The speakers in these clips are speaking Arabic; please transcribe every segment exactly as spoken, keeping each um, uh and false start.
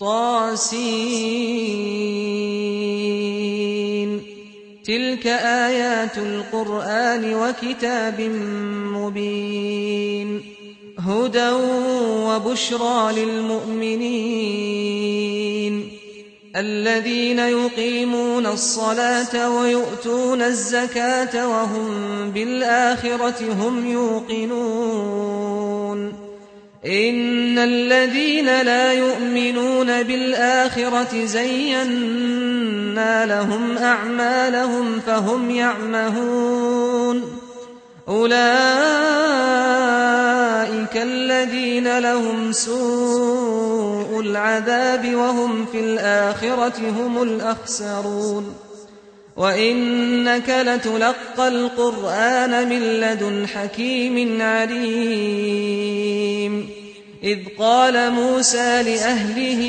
طاسين تلك آيات القرآن وكتاب مبين هدى وبشرى للمؤمنين الذين يقيمون الصلاة ويؤتون الزكاة وهم بالآخرة هم يوقنون إن الذين لا يؤمنون بالآخرة زينا لهم أعمالهم فهم يعمهون أولئك الذين لهم سوء العذاب وهم في الآخرة هم الأخسرون وإنك لتلقى القرآن من لدن حكيم عليم إذ قال موسى لأهله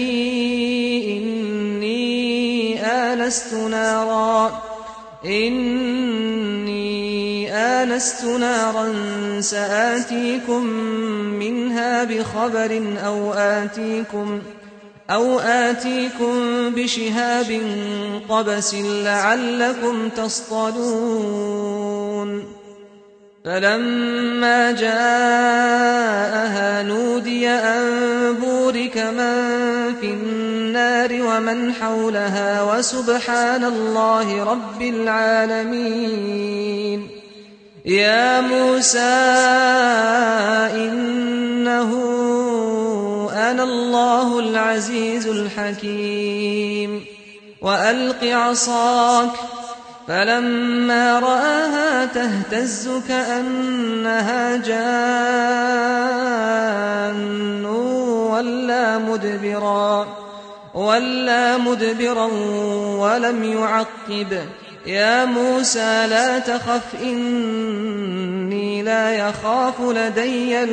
إني آنست نارا إني آنست نارا سآتيكم منها بخبر أو آتيكم أو آتيكم بشهاب قبس لعلكم تصطلون فلما جاءها نودي أن بورك من في النار ومن حولها وسبحان الله رب العالمين يا موسى إنه أنا الله العزيز الحكيم وألق عصاك فلما رآها تهتز كأنها جان ولا مدبرا ولا مدبرا ولم يعقب يا موسى لا تخف إني لا يخاف لدي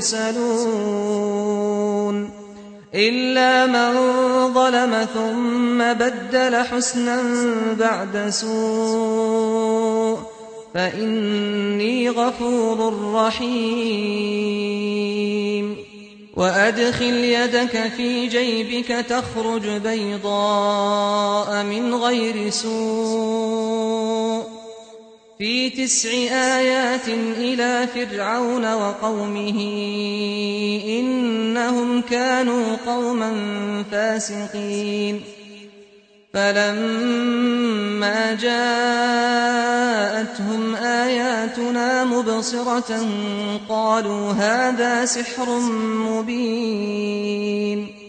المرسلون إلا من ظلم ثم بدل حسنا بعد سوء فإني غفور رحيم وأدخل يدك في جيبك تخرج بيضاء من غير سوء في تسع آيات إلى فرعون وقومه إنهم كانوا قوما فاسقين فلما جاءتهم آياتنا مبصرة قالوا هذا سحر مبين